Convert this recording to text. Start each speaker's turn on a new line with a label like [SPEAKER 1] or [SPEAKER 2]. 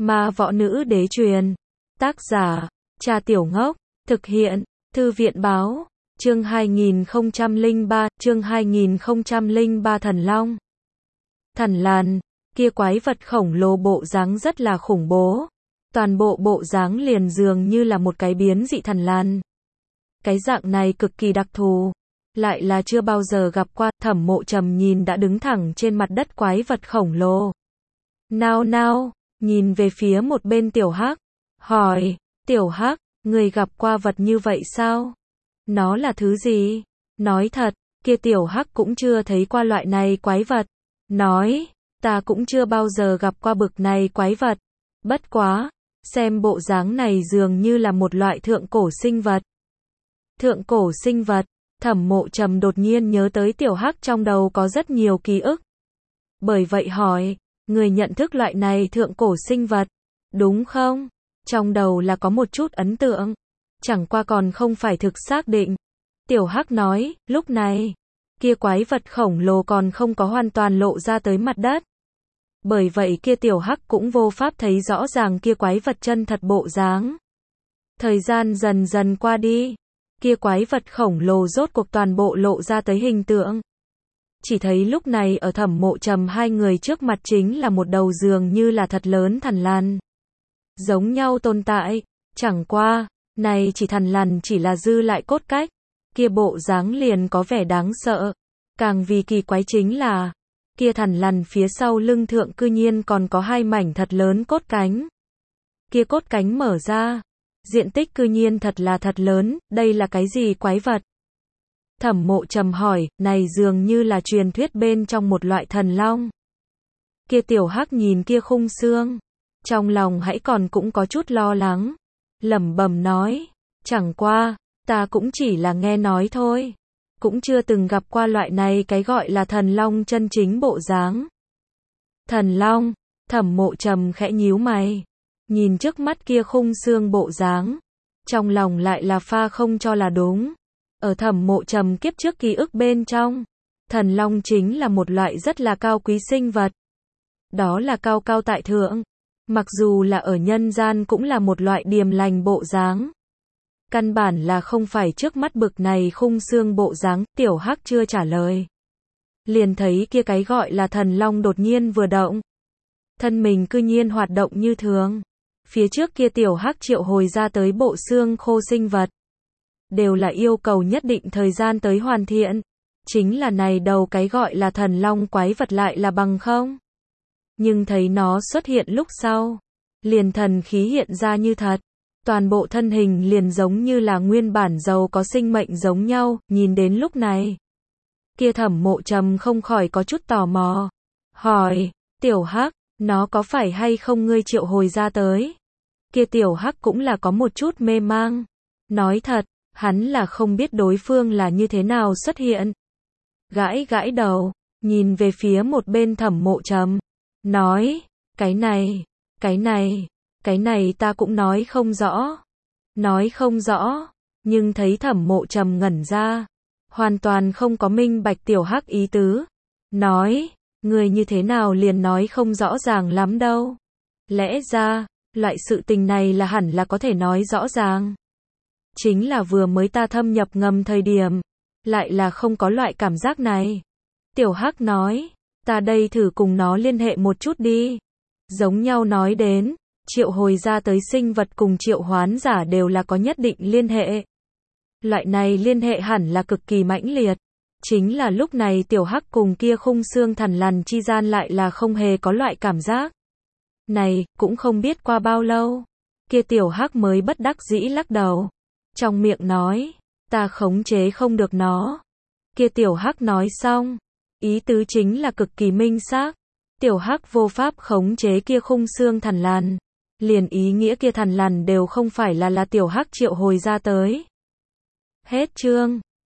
[SPEAKER 1] Ma võ nữ đế truyền. Tác giả, Trà Tiểu Ngốc. Thực hiện, Thư viện báo. Chương 2003, chương 2003 Thần Long. Thần Lan, kia quái vật khổng lồ bộ dáng rất là khủng bố. Toàn bộ bộ dáng liền dường như là một cái biến dị thần lan. Cái dạng này cực kỳ đặc thù, lại là chưa bao giờ gặp qua. Thẩm Mộ Trầm nhìn đã đứng thẳng trên mặt đất quái vật khổng lồ. Nao nao, nhìn về phía một bên Tiểu Hắc, hỏi, Tiểu Hắc, người gặp qua vật như vậy sao? Nó là thứ gì? Nói thật, kia Tiểu Hắc cũng chưa thấy qua loại này quái vật. Nói, ta cũng chưa bao giờ gặp qua bực này quái vật. Bất quá, xem bộ dáng này dường như là một loại thượng cổ sinh vật. Thượng cổ sinh vật, Thẩm Mộ Trầm đột nhiên nhớ tới Tiểu Hắc trong đầu có rất nhiều ký ức. Bởi vậy hỏi, người nhận thức loại này thượng cổ sinh vật, đúng không? Trong đầu là có một chút ấn tượng, chẳng qua còn không phải thực xác định. Tiểu Hắc nói, lúc này, kia quái vật khổng lồ còn không có hoàn toàn lộ ra tới mặt đất. Bởi vậy kia Tiểu Hắc cũng vô pháp thấy rõ ràng kia quái vật chân thật bộ dáng. Thời gian dần dần qua đi, kia quái vật khổng lồ rốt cuộc toàn bộ lộ ra tới hình tượng. Chỉ thấy lúc này ở Thẩm Mộ Trầm hai người trước mặt chính là một đầu dường như là thật lớn thần lan. Giống nhau tồn tại, chẳng qua, này chỉ thần lan chỉ là dư lại cốt cách, kia bộ dáng liền có vẻ đáng sợ. Càng vì kỳ quái chính là, kia thần lan phía sau lưng thượng cư nhiên còn có hai mảnh thật lớn cốt cánh. Kia cốt cánh mở ra, diện tích cư nhiên thật là thật lớn, đây là cái gì quái vật? Thẩm Mộ Trầm hỏi, này dường như là truyền thuyết bên trong một loại thần long. Kia Tiểu Hắc nhìn kia khung xương, trong lòng hãy còn cũng có chút lo lắng, lẩm bẩm nói, chẳng qua, ta cũng chỉ là nghe nói thôi, cũng chưa từng gặp qua loại này cái gọi là thần long chân chính bộ dáng. Thần long, Thẩm Mộ Trầm khẽ nhíu mày, nhìn trước mắt kia khung xương bộ dáng, trong lòng lại là pha không cho là đúng. Ở Thẩm Mộ Trầm kiếp trước ký ức bên trong, thần long chính là một loại rất là cao quý sinh vật. Đó là cao cao tại thượng, mặc dù là ở nhân gian cũng là một loại điềm lành bộ dáng. Căn bản là không phải trước mắt bực này khung xương bộ dáng. Tiểu Hắc chưa trả lời, liền thấy kia cái gọi là thần long đột nhiên vừa động, thân mình cư nhiên hoạt động như thường. Phía trước kia Tiểu Hắc triệu hồi ra tới bộ xương khô sinh vật, đều là yêu cầu nhất định thời gian tới hoàn thiện. Chính là này đầu cái gọi là thần long quái vật lại là bằng không. Nhưng thấy nó xuất hiện lúc sau, liền thần khí hiện ra như thật. Toàn bộ thân hình liền giống như là nguyên bản giàu có sinh mệnh giống nhau. Nhìn đến lúc này, kia Thẩm Mộ Trầm không khỏi có chút tò mò, hỏi, Tiểu Hắc, nó có phải hay không ngươi triệu hồi ra tới? Kia Tiểu Hắc cũng là có một chút mê mang, nói thật, hắn là không biết đối phương là như thế nào xuất hiện. Gãi gãi đầu, nhìn về phía một bên Thẩm Mộ Trầm, nói, cái này ta cũng nói không rõ. Nói không rõ, nhưng thấy Thẩm Mộ Trầm ngẩn ra, hoàn toàn không có minh bạch Tiểu Hắc ý tứ. Nói, người như thế nào liền nói không rõ ràng lắm đâu. Lẽ ra, loại sự tình này là hẳn là có thể nói rõ ràng. Chính là vừa mới ta thâm nhập ngầm thời điểm, lại là không có loại cảm giác này. Tiểu Hắc nói, ta đây thử cùng nó liên hệ một chút đi. Giống nhau nói đến, triệu hồi ra tới sinh vật cùng triệu hoán giả đều là có nhất định liên hệ. Loại này liên hệ hẳn là cực kỳ mãnh liệt. Chính là lúc này Tiểu Hắc cùng kia khung xương thần lằn chi gian lại là không hề có loại cảm giác. Này, cũng không biết qua bao lâu, kia Tiểu Hắc mới bất đắc dĩ lắc đầu. Trong miệng nói, ta khống chế không được nó. Kia Tiểu Hắc nói xong, ý tứ chính là cực kỳ minh xác. Tiểu Hắc vô pháp khống chế kia khung xương thần lằn, liền ý nghĩa kia thần lằn đều không phải là Tiểu Hắc triệu hồi ra tới. Hết chương.